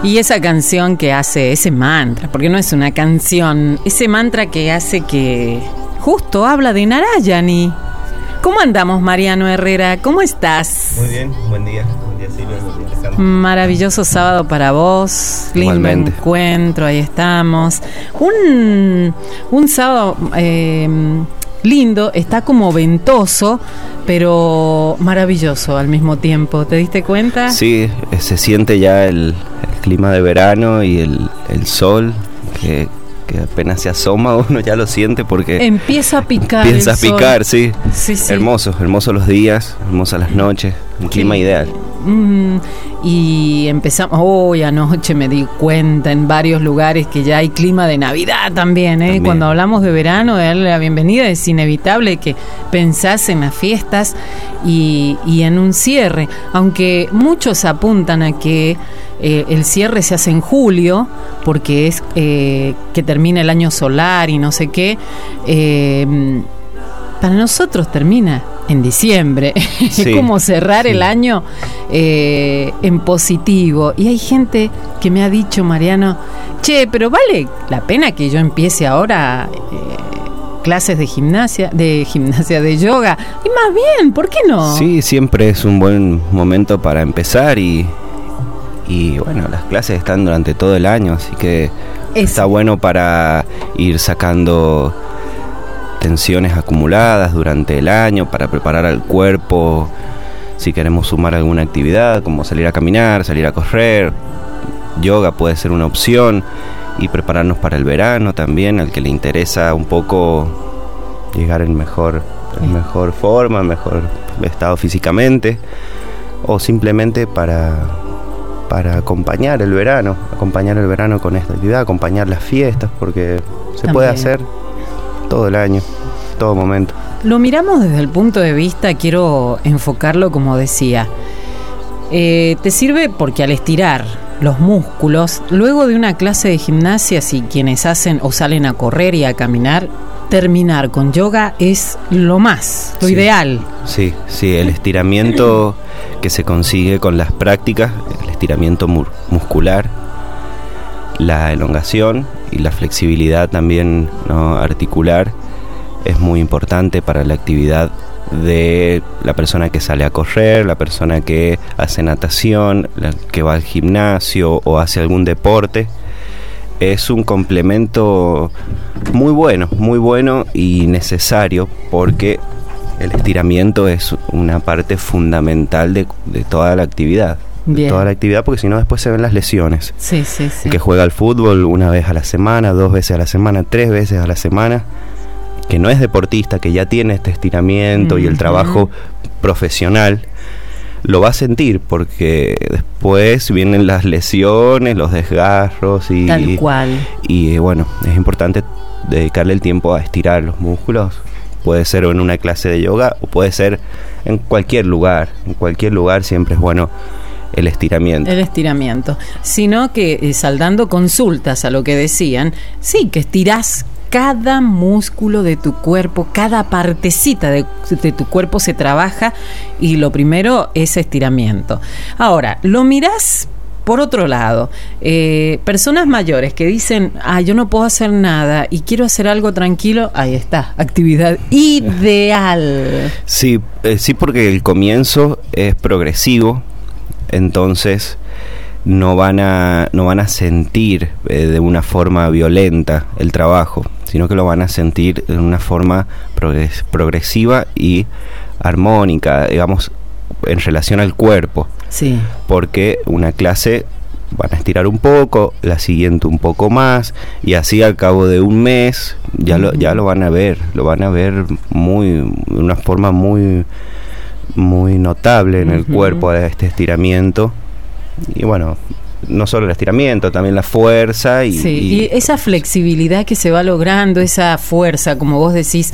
Y esa canción que hace, ese mantra, porque no es una canción, ese mantra que hace que justo habla de Narayani. ¿Cómo andamos, Mariano Herrera? ¿Cómo estás? Muy bien, buen día Silvia, buen día Alejandro. Maravilloso sábado para vos, lindo Igualmente. encuentro, ahí estamos. Un sábado lindo, está como ventoso, pero maravilloso al mismo tiempo. ¿Te diste cuenta? Sí, se siente ya el clima de verano y el sol que apenas se asoma, uno ya lo siente porque empieza a picar. Empieza a picar, sí. sí. Hermosos los días, hermosas las noches, un clima ideal. Y empezamos, hoy anoche me di cuenta en varios lugares que ya hay clima de Navidad también, ¿eh? Cuando hablamos de verano, de darle la bienvenida, es inevitable que pensás en las fiestas y en un cierre, aunque muchos apuntan a que el cierre se hace en julio, porque es que termina el año solar y no sé qué. Para nosotros termina en diciembre. Sí. Es como cerrar el año en positivo. Y hay gente que me ha dicho, Mariano, pero vale la pena que yo empiece ahora clases de gimnasia, de yoga. Y más bien, ¿por qué no? Sí, siempre es un buen momento para empezar y bueno, las clases están durante todo el año, así que está bueno para ir sacando tensiones acumuladas durante el año, para preparar al cuerpo si queremos sumar alguna actividad, como salir a caminar, salir a correr. Yoga puede ser una opción, y prepararnos para el verano también, al que le interesa un poco llegar en mejor forma, mejor estado físicamente, o simplemente para acompañar el verano con esta actividad, acompañar las fiestas, porque se también puede hacer todo el año, todo momento. Lo miramos desde el punto de vista, quiero enfocarlo como decía, te sirve porque al estirar los músculos, luego de una clase de gimnasia, si quienes hacen o salen a correr y a caminar, terminar con yoga es lo más, lo ideal. Sí, el estiramiento que se consigue con las prácticas, el estiramiento muscular, la elongación y la flexibilidad también, ¿no?, articular, es muy importante para la actividad de la persona que sale a correr, la persona que hace natación, la que va al gimnasio o hace algún deporte. Es un complemento muy bueno y necesario, porque el estiramiento es una parte fundamental de toda la actividad. De toda la actividad, porque si no después se ven las lesiones. Sí. El que juega al fútbol una vez a la semana, 2 veces a la semana, 3 veces a la semana, que no es deportista, que ya tiene este estiramiento y el trabajo profesional, lo va a sentir, porque después vienen las lesiones, los desgarros y tal cual. Y bueno, es importante dedicarle el tiempo a estirar los músculos. Puede ser en una clase de yoga o puede ser en cualquier lugar. En cualquier lugar siempre es bueno el estiramiento. Sino que saldando consultas a lo que decían, sí, que estirás cada músculo de tu cuerpo, cada partecita de tu cuerpo se trabaja, y lo primero es estiramiento. Ahora, lo mirás por otro lado, personas mayores que dicen, yo no puedo hacer nada y quiero hacer algo tranquilo, ahí está, actividad ideal. Sí, porque el comienzo es progresivo, entonces no van a sentir de una forma violenta el trabajo, sino que lo van a sentir de una forma progresiva y armónica, digamos, en relación al cuerpo. Sí. porque una clase van a estirar un poco, la siguiente un poco más, y así al cabo de un mes ya lo van a ver de una forma muy notable en el cuerpo, este estiramiento. Y bueno, no solo el estiramiento, también la fuerza y esa flexibilidad que se va logrando, esa fuerza, como vos decís,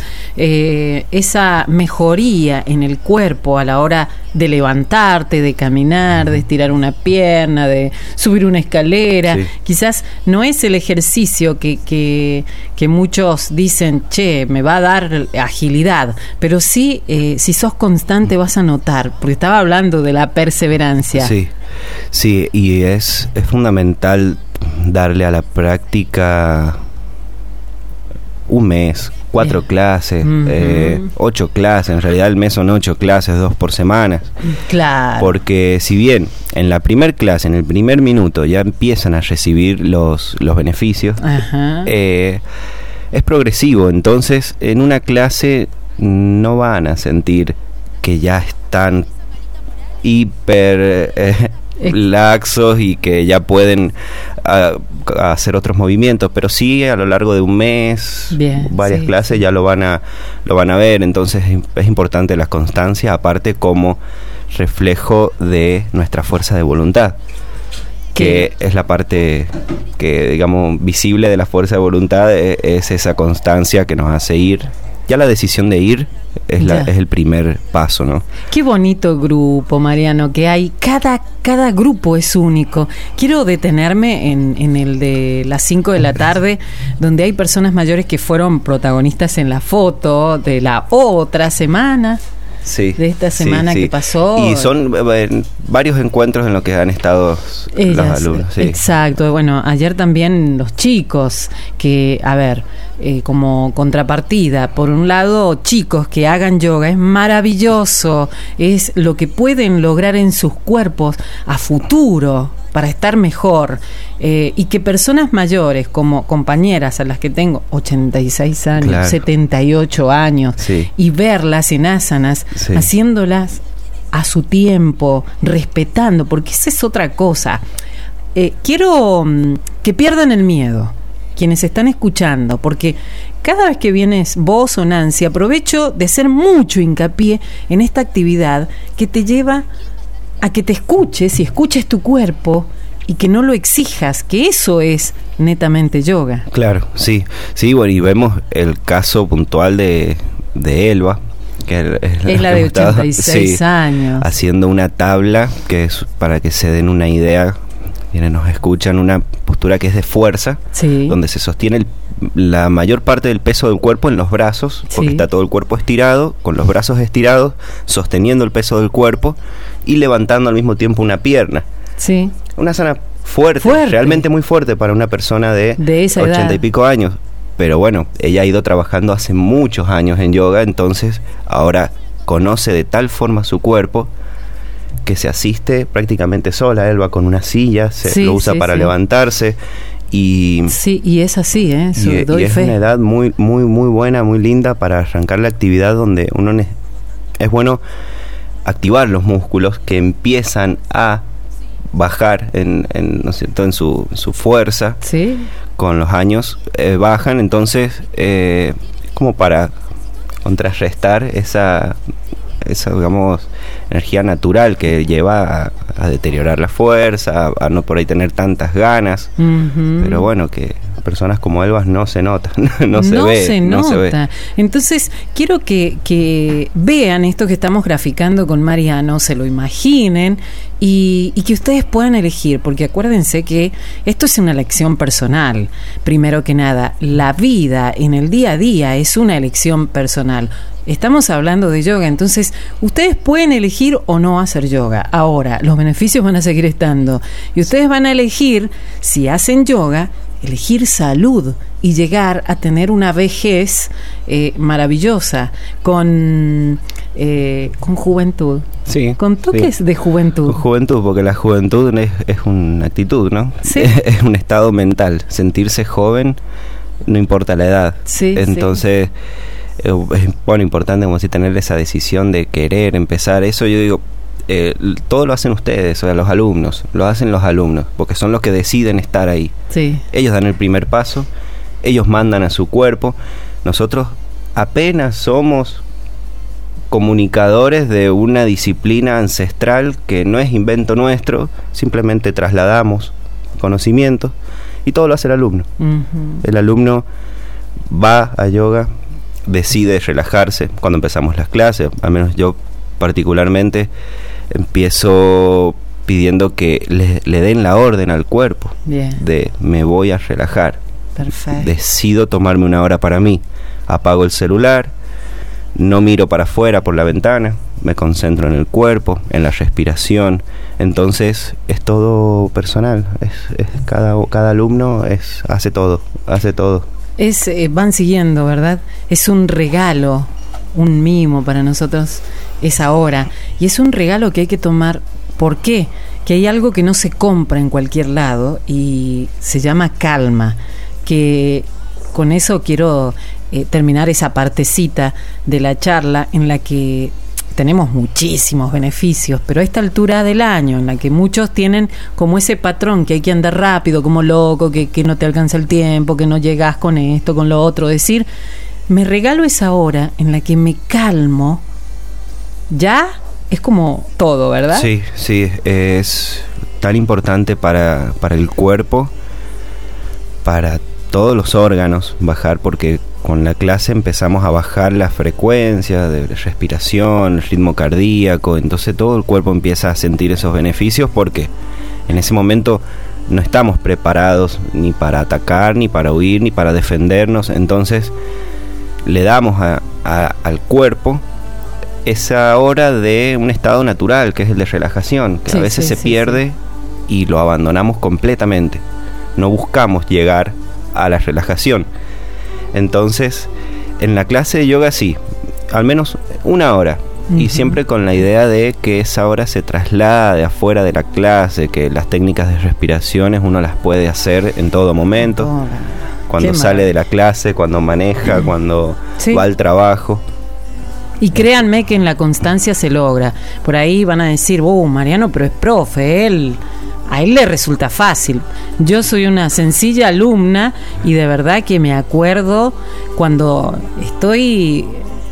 esa mejoría en el cuerpo a la hora de levantarte, de caminar, de estirar una pierna, de subir una escalera. Sí. Quizás no es el ejercicio que muchos dicen, me va a dar agilidad, pero sí, si sos constante vas a notar, porque estaba hablando de la perseverancia. Sí. Sí, y es fundamental darle a la práctica un mes, 4 clases, 8 clases, en realidad el mes son 8 clases, 2 por semana. Claro. Porque si bien en la primer clase, en el primer minuto, ya empiezan a recibir los beneficios, es progresivo. Entonces, en una clase no van a sentir que ya están hiper laxos y que ya pueden hacer otros movimientos, pero sí a lo largo de un mes, varias clases ya lo van a ver. Entonces es importante la constancia, aparte como reflejo de nuestra fuerza de voluntad, que es la parte que, digamos, visible de la fuerza de voluntad, es esa constancia que nos hace ir. Ya la decisión de ir es el primer paso, ¿no? Qué bonito grupo, Mariano, que hay. Cada grupo es único. Quiero detenerme en el de las 5 de la tarde, donde hay personas mayores que fueron protagonistas en la foto de la otra semana. Sí, de esta semana que pasó. Y son varios encuentros en los que han estado los alumnos. Sí. Exacto. Bueno, ayer también los chicos, que, a ver, como contrapartida, por un lado, chicos que hagan yoga, es maravilloso, es lo que pueden lograr en sus cuerpos a futuro, para estar mejor, y que personas mayores, como compañeras a las que tengo 86 años, claro, 78 años, y verlas en asanas, haciéndolas a su tiempo, respetando, porque esa es otra cosa. Quiero que pierdan el miedo quienes están escuchando, porque cada vez que vienes vos o Nancy, aprovecho de hacer mucho hincapié en esta actividad que te lleva a que te escuches y escuches tu cuerpo y que no lo exijas, que eso es netamente yoga. Claro, sí, bueno, y vemos el caso puntual de Elba, que es la de 86 años, haciendo una tabla que es, para que se den una idea, quienes nos escuchan, una postura que es de fuerza, donde se sostiene la mayor parte del peso del cuerpo en los brazos, porque está todo el cuerpo estirado, con los brazos estirados, sosteniendo el peso del cuerpo y levantando al mismo tiempo una pierna. Una asana fuerte, realmente muy fuerte para una persona de esa 80 edad y pico años. Pero bueno, ella ha ido trabajando hace muchos años en yoga, entonces ahora conoce de tal forma su cuerpo que se asiste prácticamente sola. Elba con una silla, lo usa para levantarse. Y es así, doy fe. Es una edad muy, muy, muy buena, muy linda para arrancar la actividad, donde es bueno activar los músculos que empiezan a bajar ¿no es cierto?, en su fuerza. Con los años bajan, entonces como para contrarrestar esa digamos energía natural que lleva a deteriorar la fuerza, a no por ahí tener tantas ganas. Pero bueno, que personas como Elba no se nota, no se ve. Entonces quiero que vean esto que estamos graficando con Mariano, se lo imaginen y que ustedes puedan elegir, porque acuérdense que esto es una elección personal. Primero que nada, la vida en el día a día es una elección personal. Estamos hablando de yoga, entonces ustedes pueden elegir o no hacer yoga. Ahora, los beneficios van a seguir estando y ustedes van a elegir, si hacen yoga, elegir salud y llegar a tener una vejez maravillosa, con juventud, con toques de juventud. Con juventud, porque la juventud es una actitud, ¿no? Es un estado mental. Sentirse joven no importa la edad. Entonces es importante, como si tener esa decisión de querer empezar eso. Yo digo, todo lo hacen ustedes, o sea, los alumnos, porque son los que deciden estar ahí. Ellos dan el primer paso, ellos mandan a su cuerpo. Nosotros apenas somos comunicadores de una disciplina ancestral que no es invento nuestro, simplemente trasladamos conocimientos y todo lo hace el alumno. El alumno va a yoga, decide relajarse cuando empezamos las clases. Al menos yo particularmente empiezo pidiendo que le den la orden al cuerpo de me voy a relajar. Decido tomarme una hora para mí, apago el celular, no miro para afuera por la ventana, me concentro en el cuerpo, en la respiración. Entonces es todo personal, es cada alumno hace todo. Van siguiendo, ¿verdad? Es un regalo, un mimo para nosotros esa hora, y es un regalo que hay que tomar. ¿Por qué? Que hay algo que no se compra en cualquier lado y se llama calma, que con eso quiero terminar esa partecita de la charla en la que tenemos muchísimos beneficios, pero a esta altura del año, en la que muchos tienen como ese patrón que hay que andar rápido, como loco, que no te alcanza el tiempo, que no llegas con esto, con lo otro, decir, me regalo esa hora en la que me calmo, ya es como todo, ¿verdad? Sí, es tan importante para el cuerpo, para todos los órganos, bajar, porque con la clase empezamos a bajar la frecuencia de respiración, el ritmo cardíaco, entonces todo el cuerpo empieza a sentir esos beneficios, porque en ese momento no estamos preparados ni para atacar, ni para huir, ni para defendernos. Entonces le damos al cuerpo esa hora de un estado natural, que es el de relajación, que a veces se pierde y lo abandonamos completamente. No buscamos llegar a la relajación. Entonces, en la clase de yoga sí, al menos una hora. Y siempre con la idea de que esa hora se traslada de afuera de la clase, que las técnicas de respiraciones uno las puede hacer en todo momento. Cuando sale de la clase, cuando maneja, cuando va al trabajo. Y créanme que en la constancia se logra. Por ahí van a decir, Mariano, pero es profe, a él le resulta fácil. Yo soy una sencilla alumna y de verdad que me acuerdo cuando estoy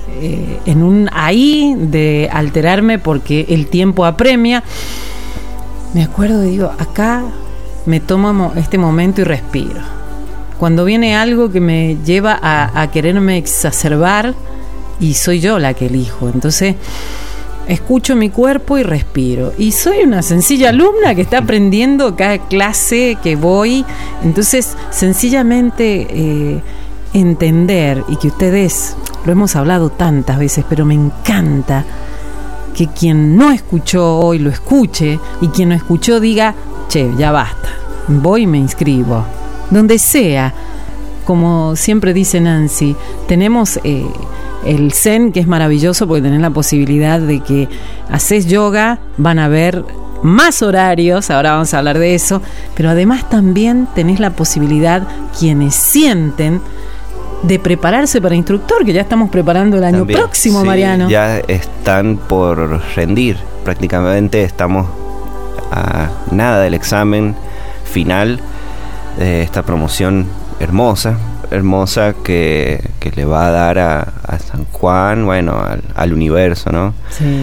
ahí de alterarme porque el tiempo apremia. Me acuerdo y digo, acá me tomo este momento y respiro. Cuando viene algo que me lleva a quererme exacerbar y soy yo la que elijo, entonces escucho mi cuerpo y respiro. Y soy una sencilla alumna que está aprendiendo cada clase que voy. Entonces, sencillamente entender, y que ustedes, lo hemos hablado tantas veces, pero me encanta que quien no escuchó hoy lo escuche, y quien no escuchó diga, che, ya basta, voy y me inscribo. Donde sea, como siempre dice Nancy, tenemos el Zen, que es maravilloso porque tenés la posibilidad de que haces yoga, van a haber más horarios, ahora vamos a hablar de eso, pero además también tenés la posibilidad, quienes sienten, de prepararse para instructor, que ya estamos preparando el año próximo, Mariano. Ya están por rendir, prácticamente estamos a nada del examen final de esta promoción hermosa que le va a dar a San Juan, bueno, al universo, ¿no?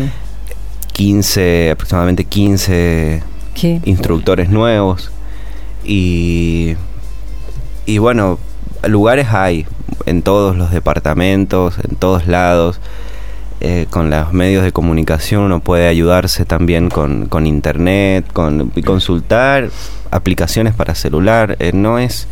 Sí. Aproximadamente 15 instructores nuevos y bueno, lugares hay en todos los departamentos, en todos lados. Con los medios de comunicación uno puede ayudarse también con internet, y consultar aplicaciones para celular. No es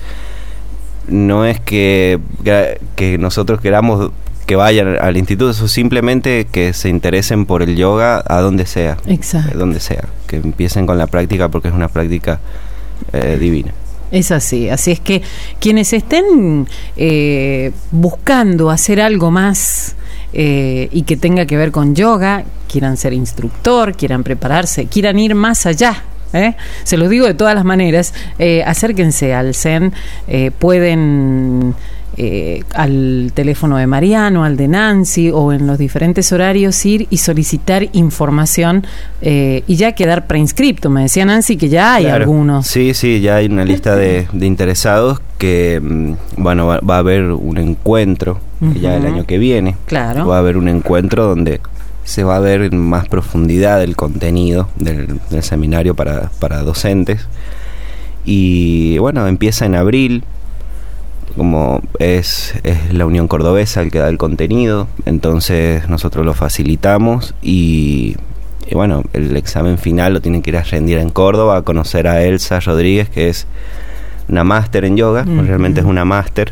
que nosotros queramos que vayan al instituto, eso simplemente que se interesen por el yoga a donde sea. Exacto. Donde sea, que empiecen con la práctica porque es una práctica divina. Es así es que quienes estén buscando hacer algo más y que tenga que ver con yoga, quieran ser instructor, quieran prepararse, quieran ir más allá, se los digo de todas las maneras, acérquense al Zen, pueden al teléfono de Mariano, al de Nancy, o en los diferentes horarios ir y solicitar información y ya quedar preinscripto. Me decía Nancy que ya hay algunos. Sí, ya hay una lista de interesados que, bueno, va a haber un encuentro ya el año que viene. Claro. Va a haber un encuentro donde se va a ver en más profundidad el contenido del seminario para docentes. Y bueno, empieza en abril. Como es la Unión Cordobesa el que da el contenido, entonces nosotros lo facilitamos y bueno, el examen final lo tienen que ir a rendir en Córdoba, a conocer a Elsa Rodríguez, que es una máster en yoga, realmente es una máster,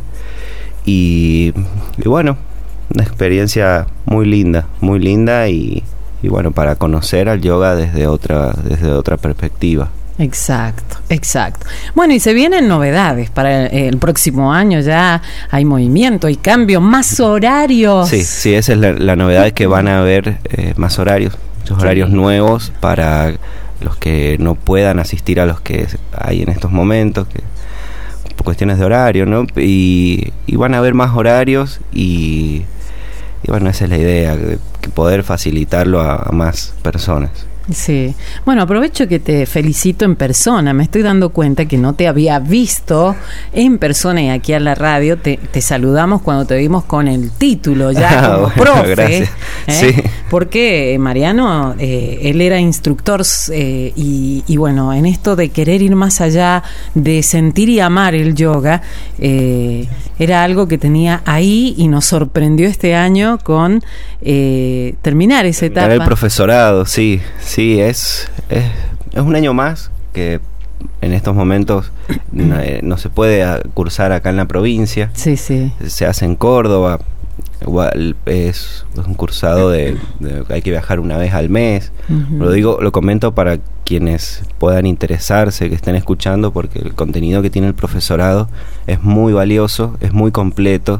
y bueno, una experiencia muy linda y bueno, para conocer al yoga desde otra perspectiva. Exacto. Bueno, y se vienen novedades para el próximo año, ya hay movimiento, hay cambio, más horarios. Sí, esa es la novedad, es que van a haber más horarios, muchos horarios nuevos para los que no puedan asistir a los que hay en estos momentos, que por cuestiones de horario, ¿no? Y van a haber más horarios y bueno, esa es la idea, que poder facilitarlo a más personas. Sí, bueno, aprovecho que te felicito en persona. Me estoy dando cuenta que no te había visto en persona y aquí a la radio te saludamos cuando te vimos con el título ya como profe. Gracias. Sí. Porque Mariano, él era instructor y bueno, en esto de querer ir más allá, de sentir y amar el yoga, era algo que tenía ahí y nos sorprendió este año con terminar esa etapa. El profesorado, sí, es un año más que en estos momentos no se puede cursar acá en la provincia. Sí. Se hace en Córdoba. Igual es un cursado de hay que viajar una vez al mes. Uh-huh. Lo comento para quienes puedan interesarse, que estén escuchando, porque el contenido que tiene el profesorado es muy valioso, es muy completo.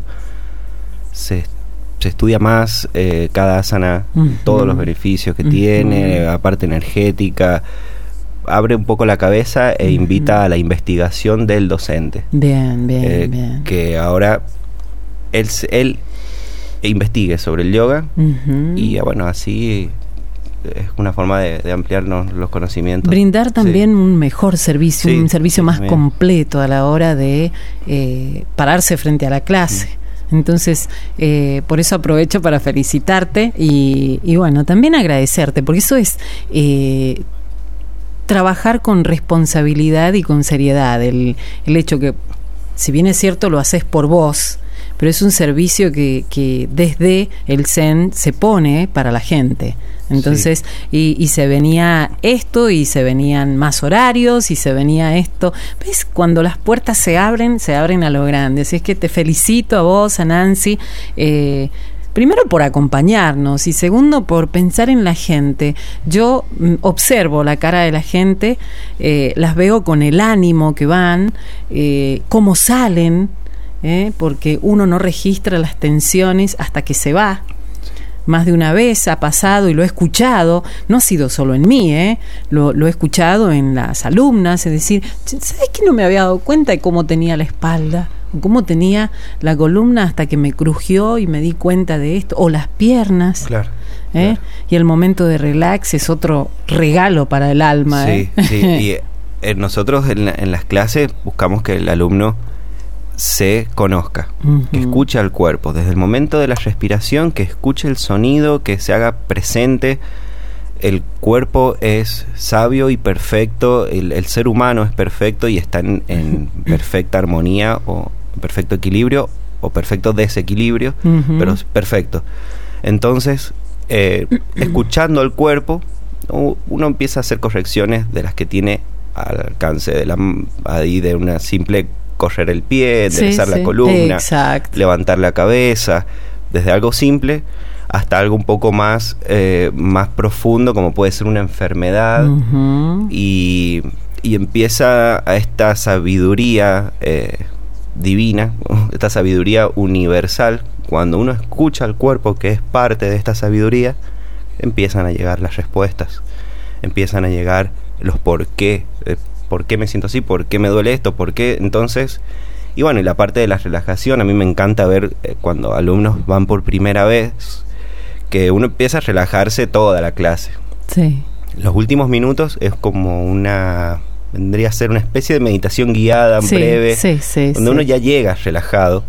Se estudia más cada asana, uh-huh, todos los beneficios que, uh-huh, tiene, aparte energética, abre un poco la cabeza e, uh-huh, invita a la investigación del docente. Bien. Que ahora él investigue sobre el yoga, uh-huh, y bueno, así es una forma de ampliarnos los conocimientos. Brindar también un mejor servicio, un servicio más completo a la hora de pararse frente a la clase. Entonces, por eso aprovecho para felicitarte y bueno, también agradecerte, porque eso es trabajar con responsabilidad y con seriedad. El hecho que, si bien es cierto, lo haces por vos, pero es un servicio que desde el Zen se pone para la gente. Entonces, y se venía esto, y se venían más horarios, y se venía esto. ¿Ves? Cuando las puertas se abren a lo grande. Así es que te felicito a vos, a Nancy, primero por acompañarnos y segundo por pensar en la gente. Yo observo la cara de la gente, las veo con el ánimo que van, cómo salen, porque uno no registra las tensiones hasta que se va. Más de una vez ha pasado y lo he escuchado, no ha sido solo en mí, lo he escuchado en las alumnas, es decir, ¿sabes que no me había dado cuenta de cómo tenía la espalda? Cómo tenía la columna hasta que me crujió y me di cuenta de esto, o las piernas. Claro. Y el momento de relax es otro regalo para el alma. Sí. Y nosotros en las clases buscamos que el alumno se conozca, uh-huh, que escuche al cuerpo, desde el momento de la respiración, que escuche el sonido, que se haga presente. El cuerpo es sabio y perfecto, el ser humano es perfecto y está en perfecta armonía o perfecto equilibrio o perfecto desequilibrio, uh-huh, pero es perfecto. Entonces, escuchando al cuerpo, uno empieza a hacer correcciones de las que tiene al alcance de una simple correr el pie, enderezar la columna, exacto, levantar la cabeza, desde algo simple hasta algo un poco más profundo, como puede ser una enfermedad, uh-huh, y empieza a esta sabiduría divina, esta sabiduría universal. Cuando uno escucha al cuerpo, que es parte de esta sabiduría, empiezan a llegar las respuestas, empiezan a llegar los por qué. ¿Por qué me siento así? ¿Por qué me duele esto? ¿Por qué? Entonces, y bueno, y la parte de la relajación, a mí me encanta ver cuando alumnos van por primera vez, que uno empieza a relajarse toda la clase. Sí. Los últimos minutos es como vendría a ser una especie de meditación guiada, breve, donde uno ya llega relajado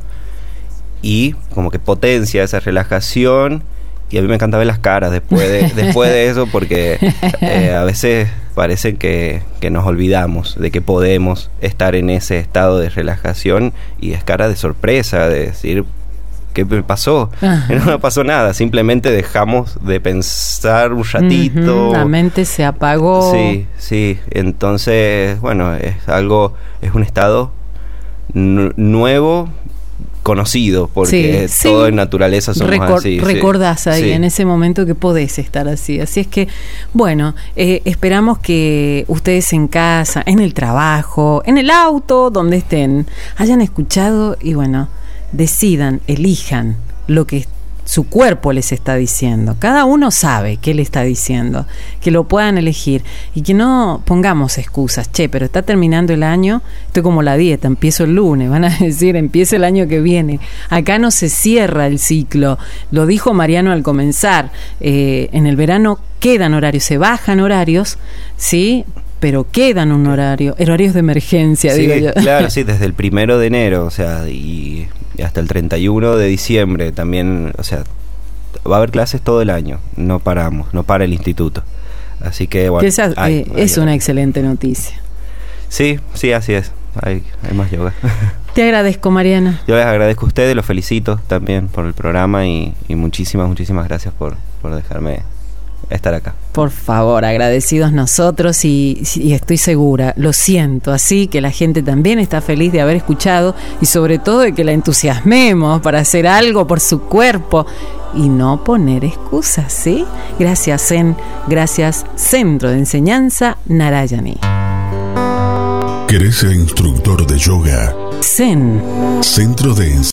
y como que potencia esa relajación. Y a mí me encanta ver las caras después de eso, porque a veces parece que nos olvidamos de que podemos estar en ese estado de relajación, y es cara de sorpresa, de decir, ¿qué me pasó? No me pasó nada, simplemente dejamos de pensar un ratito. La mente se apagó. Sí, entonces, bueno, es un estado nuevo, conocido, porque todo en naturaleza somos así. Recordás ahí en ese momento que podés estar así. Así es que, bueno, esperamos que ustedes en casa, en el trabajo, en el auto, donde estén, hayan escuchado y bueno, decidan, elijan lo que su cuerpo les está diciendo. Cada uno sabe qué le está diciendo, que lo puedan elegir y que no pongamos excusas. Pero está terminando el año, estoy como la dieta, empiezo el lunes, van a decir, empieza el año que viene. Acá no se cierra el ciclo, lo dijo Mariano al comenzar, en el verano quedan horarios, se bajan horarios, ¿sí?, pero quedan horarios de emergencia, digo yo. Claro, sí, desde el 1 de enero, o sea, y hasta el 31 de diciembre también, o sea, va a haber clases todo el año, no paramos, no para el instituto. Así que, bueno. Es una excelente noticia. Sí, así es, hay más yoga. Te agradezco, Mariana. Yo les agradezco a ustedes, los felicito también por el programa y muchísimas gracias por dejarme estar acá. Por favor, agradecidos nosotros y estoy segura, lo siento, así que la gente también está feliz de haber escuchado y sobre todo de que la entusiasmemos para hacer algo por su cuerpo y no poner excusas, ¿sí? Gracias, Zen, gracias, Centro de Enseñanza Narayani. ¿Querés ser instructor de yoga? Zen, Centro de Enseñanza